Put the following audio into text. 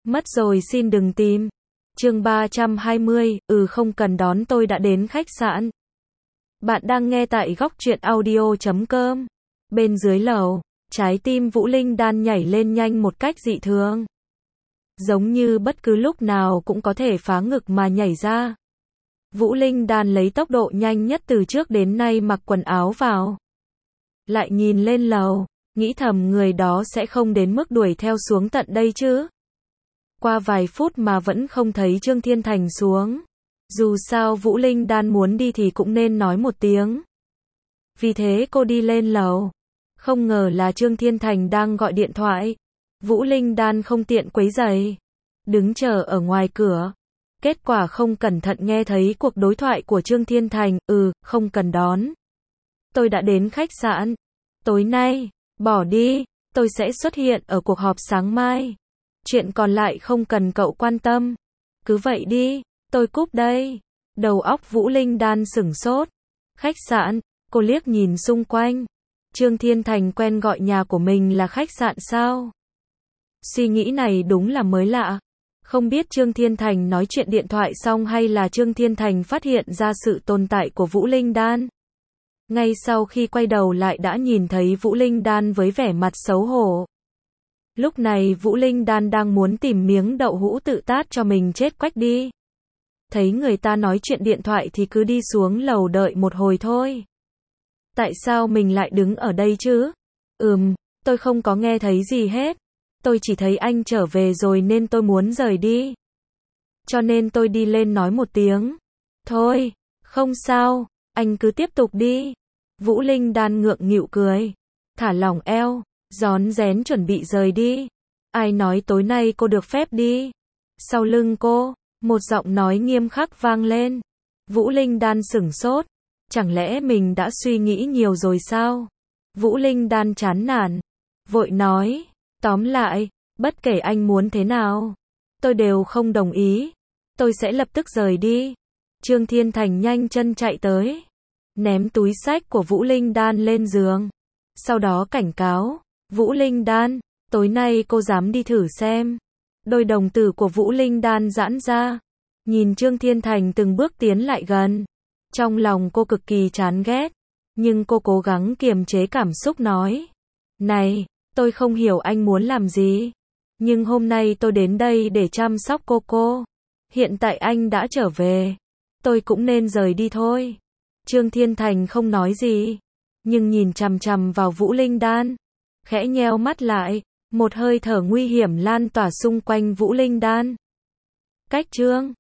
Mất rồi xin đừng tìm. Chương 320, không cần đón, tôi đã đến khách sạn. Bạn đang nghe tại góc truyện audio.com. Bên dưới lầu, trái tim Vũ Linh Đan nhảy lên nhanh một cách dị thường. Giống như bất cứ lúc nào cũng có thể phá ngực mà nhảy ra. Vũ Linh Đan lấy tốc độ nhanh nhất từ trước đến nay mặc quần áo vào. Lại nhìn lên lầu, nghĩ thầm người đó sẽ không đến mức đuổi theo xuống tận đây chứ. Qua vài phút mà vẫn không thấy Trương Thiên Thành xuống. Dù sao Vũ Linh Đan muốn đi thì cũng nên nói một tiếng. Vì thế cô đi lên lầu. Không ngờ là Trương Thiên Thành đang gọi điện thoại. Vũ Linh Đan không tiện quấy rầy, đứng chờ ở ngoài cửa. Kết quả không cẩn thận nghe thấy cuộc đối thoại của Trương Thiên Thành, không cần đón. Tôi đã đến khách sạn. Tối nay, bỏ đi, tôi sẽ xuất hiện ở cuộc họp sáng mai. Chuyện còn lại không cần cậu quan tâm. Cứ vậy đi, tôi cúp đây. Đầu óc Vũ Linh Đan sửng sốt. Khách sạn, cô liếc nhìn xung quanh. Trương Thiên Thành quen gọi nhà của mình là khách sạn sao? Suy nghĩ này đúng là mới lạ. Không biết Trương Thiên Thành nói chuyện điện thoại xong hay là Trương Thiên Thành phát hiện ra sự tồn tại của Vũ Linh Đan. Ngay sau khi quay đầu lại đã nhìn thấy Vũ Linh Đan với vẻ mặt xấu hổ. Lúc này Vũ Linh Đan đang muốn tìm miếng đậu hũ tự tát cho mình chết quách đi. Thấy người ta nói chuyện điện thoại thì cứ đi xuống lầu đợi một hồi thôi. Tại sao mình lại đứng ở đây chứ? Tôi không có nghe thấy gì hết. Tôi chỉ thấy anh trở về rồi nên tôi muốn rời đi. Cho nên tôi đi lên nói một tiếng. Thôi, không sao, anh cứ tiếp tục đi. Vũ Linh Đan ngượng nghịu cười. Thả lỏng eo, rón rén chuẩn bị rời đi. Ai nói tối nay cô được phép đi? Sau lưng cô, một giọng nói nghiêm khắc vang lên. Vũ Linh Đan sửng sốt. Chẳng lẽ mình đã suy nghĩ nhiều rồi sao? Vũ Linh Đan chán nản. Vội nói. Tóm lại, bất kể anh muốn thế nào, tôi đều không đồng ý. Tôi sẽ lập tức rời đi. Trương Thiên Thành nhanh chân chạy tới, ném túi xách của Vũ Linh Đan lên giường. Sau đó cảnh cáo, Vũ Linh Đan, tối nay cô dám đi thử xem. Đôi đồng tử của Vũ Linh Đan giãn ra, nhìn Trương Thiên Thành từng bước tiến lại gần. Trong lòng cô cực kỳ chán ghét, nhưng cô cố gắng kiềm chế cảm xúc nói. Này, tôi không hiểu anh muốn làm gì, nhưng hôm nay tôi đến đây để chăm sóc cô. Hiện tại anh đã trở về, tôi cũng nên rời đi thôi. Trương Thiên Thành không nói gì, nhưng nhìn chằm chằm vào Vũ Linh Đan, khẽ nheo mắt lại, một hơi thở nguy hiểm lan tỏa xung quanh Vũ Linh Đan. Cách Trương